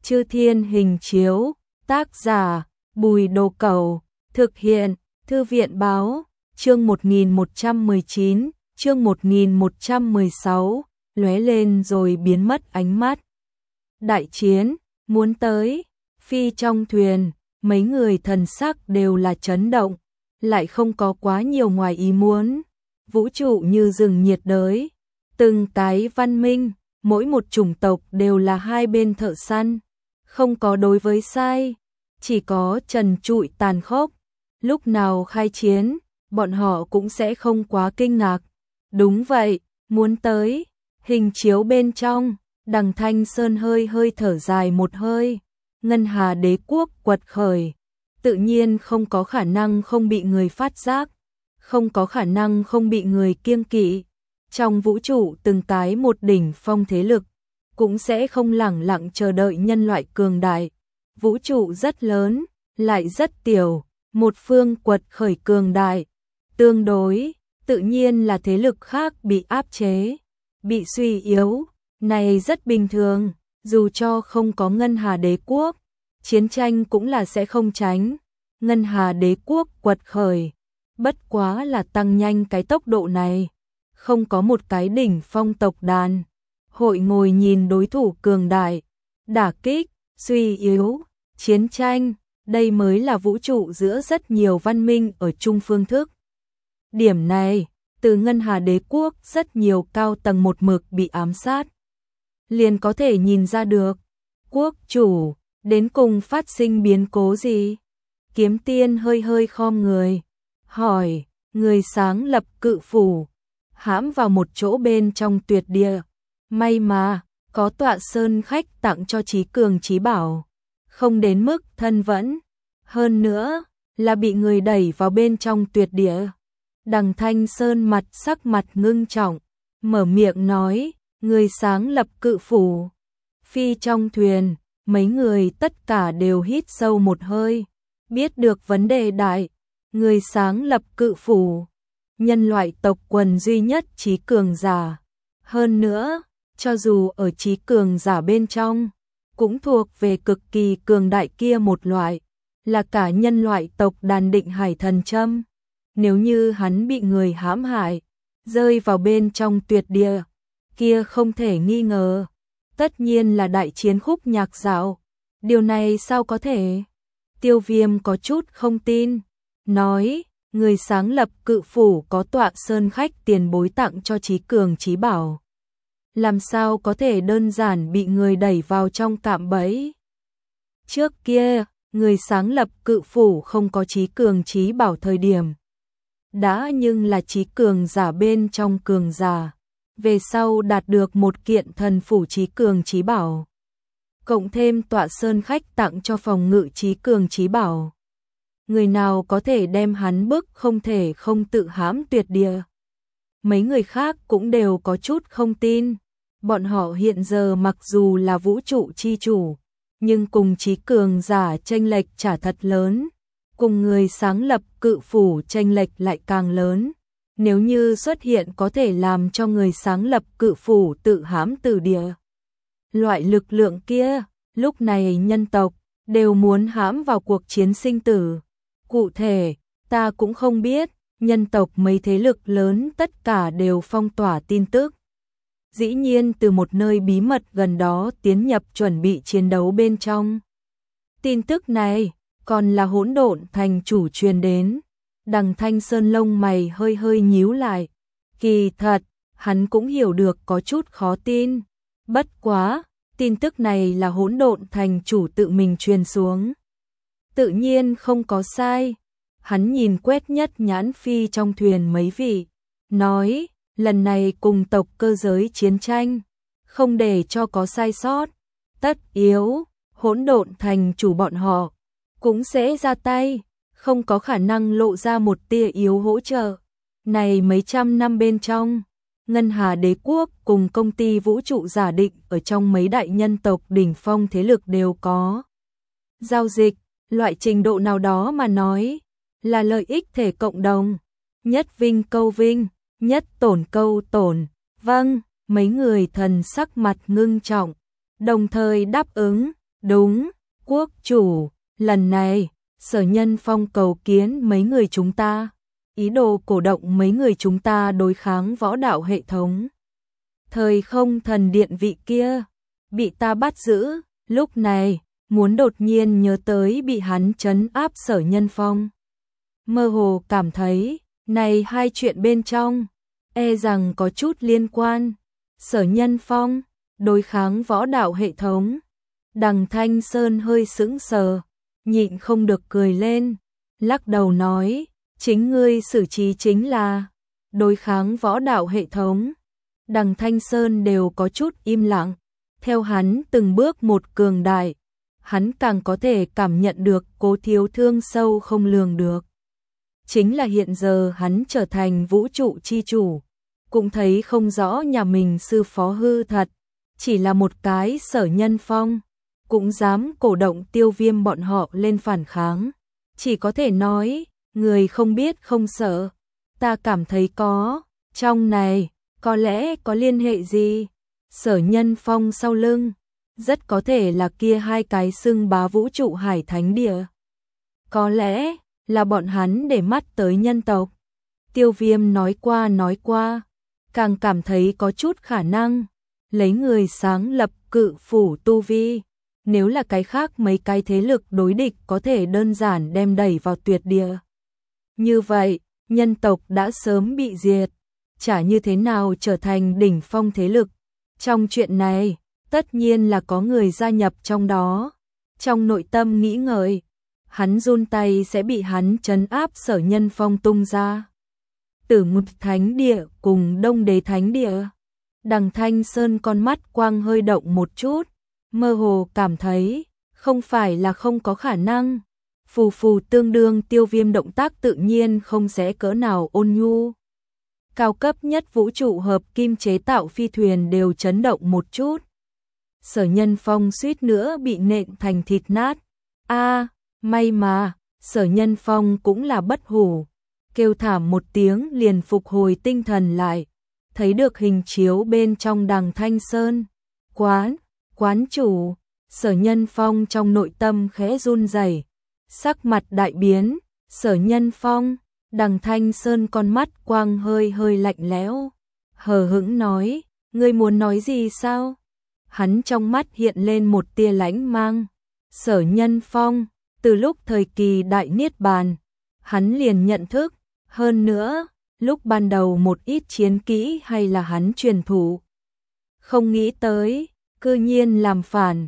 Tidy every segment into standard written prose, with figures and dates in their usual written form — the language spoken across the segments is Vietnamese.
Chư Thiên Hình Chiếu, tác giả Bùi Đồ Cẩu, thực hiện Thư viện Báo, chương 1119, chương 1116, lóe lên rồi biến mất ánh mắt. Đại chiến, muốn tới, phi trong thuyền, mấy người thần sắc đều là chấn động, lại không có quá nhiều ngoài ý muốn. Vũ trụ như rừng nhiệt đới, từng cái văn minh, mỗi một chủng tộc đều là hai bên thợ săn, không có đối với sai, chỉ có trần trụi tàn khốc. Lúc nào khai chiến, bọn họ cũng sẽ không quá kinh ngạc. Đúng vậy, muốn tới, hình chiếu bên trong, Đằng Thanh Sơn hơi hơi thở dài một hơi. Ngân Hà Đế quốc quật khởi, tự nhiên không có khả năng không bị người phát giác, không có khả năng không bị người kiêng kỵ. Trong vũ trụ từng cái một đỉnh phong thế lực, cũng sẽ không lẳng lặng chờ đợi nhân loại cường đại. Vũ trụ rất lớn, lại rất tiểu, một phương quật khởi cường đại, tương đối, tự nhiên là thế lực khác bị áp chế, bị suy yếu, này rất bình thường, dù cho không có Ngân Hà Đế quốc, chiến tranh cũng là sẽ không tránh. Ngân Hà Đế quốc quật khởi, bất quá là tăng nhanh cái tốc độ này, không có một cái đỉnh phong tộc đàn hội ngồi nhìn đối thủ cường đại, đả kích, suy yếu, chiến tranh, đây mới là vũ trụ giữa rất nhiều văn minh ở chung phương thức. Điểm này, từ Ngân Hà Đế quốc rất nhiều cao tầng một mực bị ám sát, liền có thể nhìn ra được, quốc chủ, đến cùng phát sinh biến cố gì? Kiếm Tiên hơi hơi khom người, hỏi, người sáng lập Cự Phủ, hãm vào một chỗ bên trong tuyệt địa, may mà, có tọa sơn khách tặng cho trí cường trí bảo, không đến mức thân vẫn, hơn nữa, là bị người đẩy vào bên trong tuyệt địa. Đằng Thanh Sơn sắc mặt ngưng trọng, mở miệng nói, người sáng lập Cự Phủ. Phi trong thuyền, mấy người tất cả đều hít sâu một hơi, biết được vấn đề đại, người sáng lập Cự Phủ, nhân loại tộc quần duy nhất trí cường giả. Hơn nữa, cho dù ở trí cường giả bên trong, cũng thuộc về cực kỳ cường đại kia một loại, là cả nhân loại tộc đàn Định Hải Thần Châm. Nếu như hắn bị người hãm hại, rơi vào bên trong tuyệt địa, kia không thể nghi ngờ, tất nhiên là đại chiến khúc nhạc dạo. Điều này sao có thể? Tiêu Viêm có chút không tin, nói, người sáng lập Cự Phủ có tọa sơn khách tiền bối tặng cho trí cường trí bảo, làm sao có thể đơn giản bị người đẩy vào trong cạm bẫy? Trước kia, người sáng lập Cự Phủ không có trí cường trí bảo thời điểm, đã nhưng là trí cường giả bên trong cường giả, về sau đạt được một kiện thần phủ trí cường trí bảo, cộng thêm tọa sơn khách tặng cho phòng ngự trí cường trí bảo. Người nào có thể đem hắn bức không thể không tự hãm tuyệt địa? Mấy người khác cũng đều có chút không tin. Bọn họ hiện giờ mặc dù là vũ trụ chi chủ, nhưng cùng trí cường giả chênh lệch chả thật lớn, cùng người sáng lập Cự Phủ chênh lệch lại càng lớn. Nếu như xuất hiện có thể làm cho người sáng lập Cự Phủ tự hãm từ địa, loại lực lượng kia, lúc này nhân tộc đều muốn hãm vào cuộc chiến sinh tử. Cụ thể, ta cũng không biết, nhân tộc mấy thế lực lớn tất cả đều phong tỏa tin tức. Dĩ nhiên từ một nơi bí mật gần đó tiến nhập chuẩn bị chiến đấu bên trong. Tin tức này còn là Hỗn Độn Thành chủ truyền đến. Đằng Thanh Sơn lông mày hơi hơi nhíu lại. Kỳ thật, hắn cũng hiểu được có chút khó tin. Bất quá, tin tức này là Hỗn Độn Thành chủ tự mình truyền xuống, tự nhiên không có sai. Hắn nhìn quét nhất nhãn phi trong thuyền mấy vị, nói, lần này cùng tộc cơ giới chiến tranh, không để cho có sai sót, tất yếu, Hỗn Độn Thành chủ bọn họ cũng sẽ ra tay, không có khả năng lộ ra một tia yếu hỗ trợ. Này mấy trăm năm bên trong, Ngân Hà Đế quốc cùng công ty vũ trụ giả định ở trong mấy đại nhân tộc đỉnh phong thế lực đều có giao dịch, loại trình độ nào đó mà nói, là lợi ích thể cộng đồng, nhất vinh câu vinh, nhất tổn câu tổn. Vâng, mấy người thần sắc mặt ngưng trọng, đồng thời đáp ứng, Đúng, quốc chủ, lần này, Sở Nhân Phong cầu kiến mấy người chúng ta, ý đồ cổ động mấy người chúng ta đối kháng võ đạo hệ thống. Thời không thần điện vị kia, bị ta bắt giữ, lúc này, muốn đột nhiên nhớ tới bị hắn trấn áp Sở Nhân Phong. Mơ hồ cảm thấy, này hai chuyện bên trong, e rằng có chút liên quan. Sở Nhân Phong, đối kháng võ đạo hệ thống. Đằng Thanh Sơn hơi sững sờ, nhịn không được cười lên, lắc đầu nói, chính ngươi xử trí chính là đối kháng võ đạo hệ thống. Đằng Thanh Sơn đều có chút im lặng, theo hắn từng bước một cường đại, hắn càng có thể cảm nhận được Cố Thiếu thương sâu không lường được. Chính là hiện giờ hắn trở thành vũ trụ chi chủ, cũng thấy không rõ nhà mình sư phó hư thật, chỉ là một cái Sở Nhân Phong, cũng dám cổ động Tiêu Viêm bọn họ lên phản kháng. Chỉ có thể nói, người không biết không sợ, ta cảm thấy có, trong này, có lẽ có liên hệ gì. Sở Nhân Phong sau lưng, rất có thể là kia hai cái xưng bá vũ trụ hải thánh địa. Có lẽ là bọn hắn để mắt tới nhân tộc. Tiêu Viêm nói qua, càng cảm thấy có chút khả năng, lấy người sáng lập Cự Phủ tu vi, nếu là cái khác mấy cái thế lực đối địch có thể đơn giản đem đẩy vào tuyệt địa. Như vậy, nhân tộc đã sớm bị diệt, chả như thế nào trở thành đỉnh phong thế lực. Trong chuyện này, tất nhiên là có người gia nhập trong đó. Trong nội tâm nghĩ ngợi, hắn run tay sẽ bị hắn trấn áp Sở Nhân Phong tung ra. Tử Ngục Thánh Địa cùng Đông Đế Thánh Địa. Đằng Thanh Sơn con mắt quang hơi động một chút, mơ hồ cảm thấy, không phải là không có khả năng. Phù phù tương đương Tiêu Viêm động tác tự nhiên không sẽ cỡ nào ôn nhu. Cao cấp nhất vũ trụ hợp kim chế tạo phi thuyền đều chấn động một chút. Sở Nhân Phong suýt nữa bị nện thành thịt nát. May mà, Sở Nhân Phong cũng là bất hủ. Kêu thảm một tiếng liền phục hồi tinh thần lại, thấy được hình chiếu bên trong Đằng Thanh Sơn. Quán chủ, Sở Nhân Phong trong nội tâm khẽ run rẩy, sắc mặt đại biến. Sở Nhân Phong, Đằng Thanh Sơn con mắt quang hơi lạnh lẽo, hờ hững nói, ngươi muốn nói gì sao? Hắn trong mắt hiện lên một tia lãnh mang. Sở Nhân Phong, từ lúc thời kỳ đại niết bàn, hắn liền nhận thức, hơn nữa, lúc ban đầu một ít chiến kỹ hay là hắn truyền thụ. Không nghĩ tới, cư nhiên làm phản.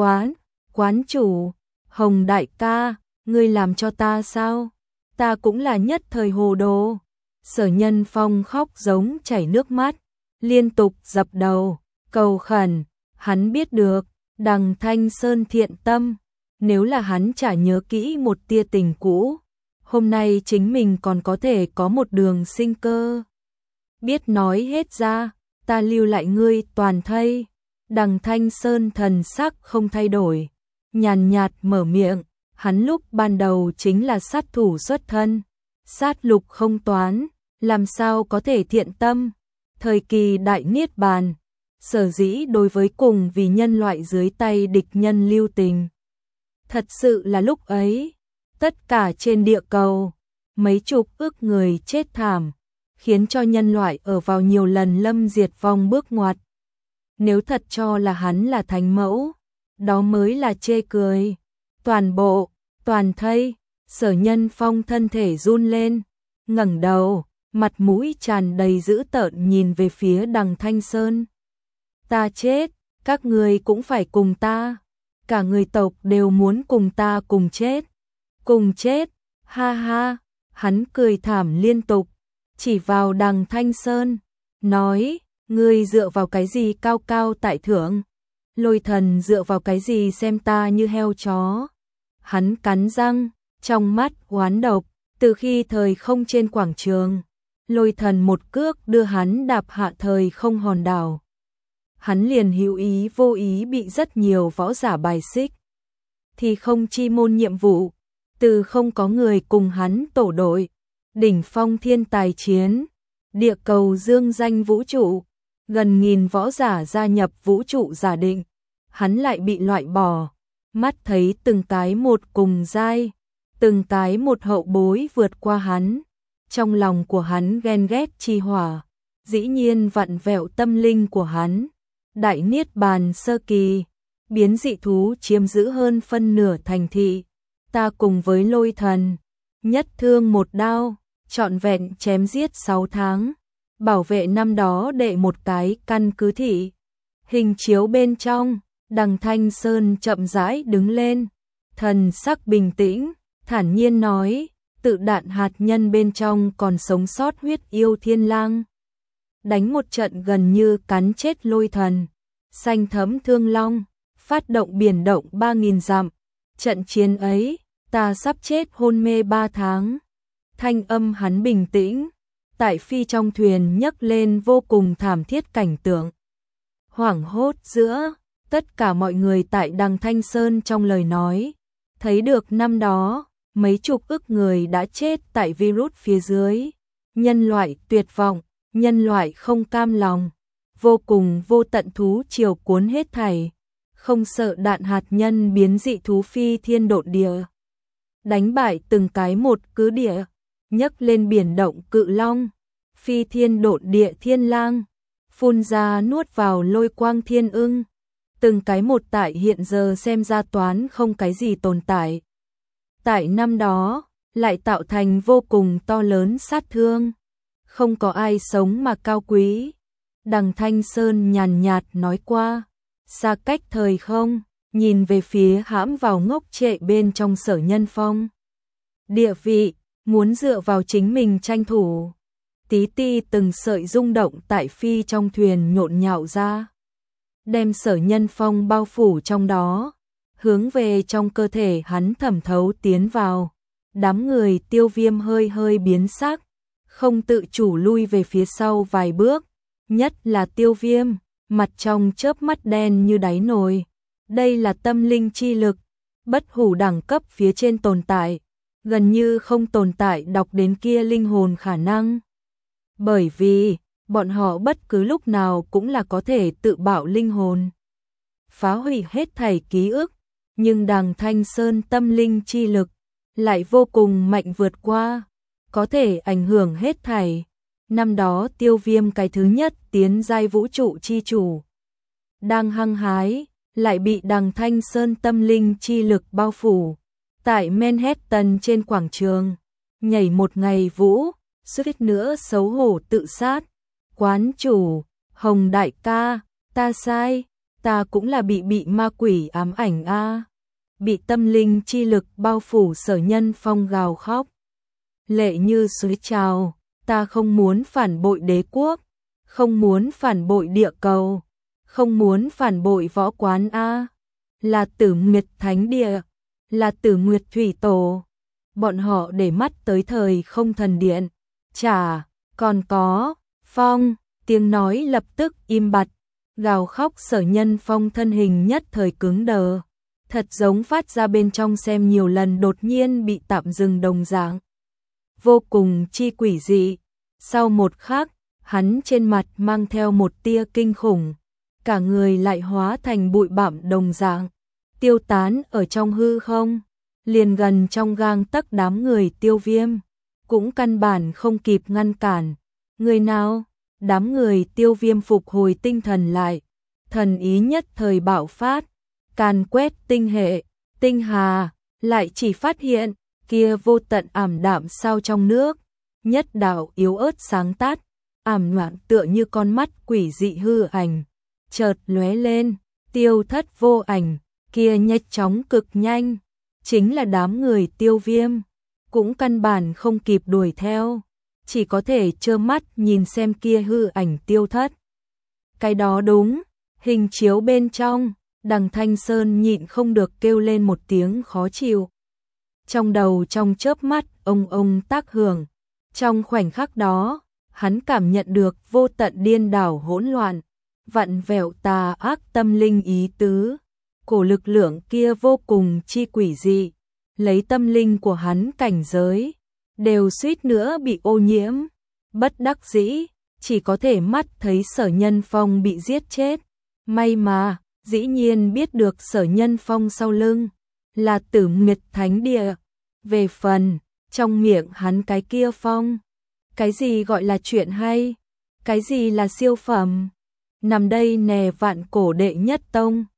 Quán chủ, Hồng đại ca, ngươi làm cho ta sao? Ta cũng là nhất thời hồ đồ. Sở Nhân Phong khóc giống chảy nước mắt, liên tục dập đầu, cầu khẩn. Hắn biết được, Đằng Thanh Sơn thiện tâm, nếu là hắn chả nhớ kỹ một tia tình cũ, hôm nay chính mình còn có thể có một đường sinh cơ. Biết nói hết ra, ta lưu lại ngươi toàn thây. Đằng Thanh Sơn thần sắc không thay đổi, nhàn nhạt mở miệng, hắn lúc ban đầu chính là sát thủ xuất thân, sát lục không toán, làm sao có thể thiện tâm. Thời kỳ đại niết bàn, sở dĩ đối với cùng vì nhân loại dưới tay địch nhân lưu tình. Thật sự là lúc ấy, tất cả trên địa cầu, mấy chục ức người chết thảm, khiến cho nhân loại ở vào nhiều lần lâm diệt vong bước ngoặt. Nếu thật cho là hắn là thánh mẫu, đó mới là chê cười. Toàn thây, Sở Nhân Phong thân thể run lên, ngẩng đầu, mặt mũi tràn đầy dữ tợn nhìn về phía Đằng Thanh Sơn. Ta chết, các người cũng phải cùng ta, cả người tộc đều muốn cùng ta cùng chết. Cùng chết, ha ha, hắn cười thảm liên tục, chỉ vào Đằng Thanh Sơn, nói, ngươi dựa vào cái gì cao cao tại thượng? Lôi thần dựa vào cái gì xem ta như heo chó? Hắn cắn răng, trong mắt oán độc, từ khi thời không trên quảng trường, Lôi thần một cước đưa hắn đạp hạ thời không hòn đảo. Hắn liền hữu ý vô ý bị rất nhiều võ giả bài xích. Thì không chi môn nhiệm vụ, từ không có người cùng hắn tổ đội, đỉnh phong thiên tài chiến, địa cầu dương danh vũ trụ, gần nghìn võ giả gia nhập vũ trụ giả định, hắn lại bị loại bỏ. mắt thấy từng cái một cùng giai, từng cái một hậu bối vượt qua hắn, trong lòng của hắn ghen ghét chi hỏa, dĩ nhiên vặn vẹo tâm linh của hắn. Đại niết bàn sơ kỳ, biến dị thú chiếm giữ hơn phân nửa thành thị, ta cùng với Lôi Thần, nhất thương một đao, trọn vẹn chém giết 6 tháng, bảo vệ năm đó đệ một cái căn cứ thị. Hình chiếu bên trong, Đằng Thanh Sơn chậm rãi đứng lên, thần sắc bình tĩnh, thản nhiên nói, tự đạn hạt nhân bên trong còn sống sót huyết yêu thiên lang. Đánh một trận gần như cắn chết Lôi Thần, xanh thấm thương long, phát động biển động 3.000 dặm. Trận chiến ấy, ta sắp chết hôn mê 3 tháng. Thanh âm hắn bình tĩnh, tại phi trong thuyền nhấc lên vô cùng thảm thiết cảnh tượng. Hoảng hốt giữa, tất cả mọi người tại Đằng Thanh Sơn trong lời nói, thấy được năm đó, mấy chục ức người đã chết tại virus phía dưới. Nhân loại tuyệt vọng, nhân loại không cam lòng, vô cùng vô tận thú triều cuốn hết thảy, không sợ đạn hạt nhân biến dị thú phi thiên độn địa. Đánh bại từng cái một cứ địa, nhấc lên biển động cự long, phi thiên độn địa thiên lang, phun ra nuốt vào lôi quang thiên ưng, từng cái một tại hiện giờ xem ra toán không cái gì tồn tại. Tại năm đó, lại tạo thành vô cùng to lớn sát thương, không có ai sống mà cao quý. Đằng Thanh Sơn nhàn nhạt nói qua, xa cách thời không, nhìn về phía hãm vào ngốc trệ bên trong Sở Nhân Phong. Địa vị, muốn dựa vào chính mình tranh thủ. Tí ti từng sợi rung động tại phi trong thuyền nhộn nhạo ra, đem Sở Nhân Phong bao phủ trong đó, hướng về trong cơ thể hắn thẩm thấu tiến vào. Đám người Tiêu Viêm hơi hơi biến sắc, không tự chủ lui về phía sau vài bước, nhất là Tiêu Viêm, mặt trong chớp mắt đen như đáy nồi. Đây là tâm linh chi lực, bất hủ đẳng cấp phía trên tồn tại, gần như không tồn tại đọc đến kia linh hồn khả năng. Bởi vì, bọn họ bất cứ lúc nào cũng là có thể tự bạo linh hồn, phá hủy hết thảy ký ức, nhưng Đằng Thanh Sơn tâm linh chi lực lại vô cùng mạnh vượt qua, có thể ảnh hưởng hết thảy. Năm đó Tiêu Viêm cái thứ nhất tiến giai vũ trụ chi chủ, đang hăng hái, lại bị Đằng Thanh Sơn tâm linh chi lực bao phủ. Tại Manhattan trên quảng trường, nhảy một ngày vũ, suýt nữa xấu hổ tự sát. Quán chủ, Hồng đại ca, ta sai, ta cũng là bị ma quỷ ám ảnh a. Bị tâm linh chi lực bao phủ Sở Nhân Phong gào khóc. Lệ như suối trào, ta không muốn phản bội đế quốc, không muốn phản bội địa cầu, không muốn phản bội võ quán a, là Tử Nguyệt Thánh Địa, là Tử Nguyệt Thủy Tổ. Bọn họ để mắt tới thời không thần điện, chả, còn có, Phong, tiếng nói lập tức im bặt, gào khóc Sở Nhân Phong thân hình nhất thời cứng đờ, thật giống phát ra bên trong xem nhiều lần đột nhiên bị tạm dừng đồng dạng. Vô cùng chi quỷ dị, sau một khắc, hắn trên mặt mang theo một tia kinh khủng, cả người lại hóa thành bụi bặm đồng dạng, tiêu tán ở trong hư không, liền gần trong gang tấc. Đám người Tiêu Viêm cũng căn bản không kịp ngăn cản. Người nào? Đám người Tiêu Viêm phục hồi tinh thần lại, thần ý nhất thời bạo phát, càn quét tinh hệ, tinh hà, lại chỉ phát hiện kia vô tận ảm đạm sao trong nước, nhất đạo yếu ớt sáng tắt, ảm loạn tựa như con mắt quỷ dị hư ảnh, chợt lóe lên, tiêu thất vô ảnh, kia nhanh chóng cực nhanh, chính là đám người Tiêu Viêm, cũng căn bản không kịp đuổi theo, chỉ có thể trơ mắt nhìn xem kia hư ảnh tiêu thất. Cái đó đúng, hình chiếu bên trong, Đằng Thanh Sơn nhịn không được kêu lên một tiếng khó chịu. Trong đầu trong chớp mắt ông tác hưởng, trong khoảnh khắc đó, hắn cảm nhận được vô tận điên đảo hỗn loạn, vặn vẹo tà ác tâm linh ý tứ, cổ lực lượng kia vô cùng chi quỷ dị, lấy tâm linh của hắn cảnh giới, đều suýt nữa bị ô nhiễm, bất đắc dĩ, chỉ có thể mắt thấy Sở Nhân Phong bị giết chết. May mà, dĩ nhiên biết được Sở Nhân Phong sau lưng là Tử Nguyệt Thánh Địa. Về phần trong miệng hắn cái kia phong, cái gì gọi là chuyện hay, cái gì là siêu phẩm, nằm đây nè vạn cổ đệ nhất tông.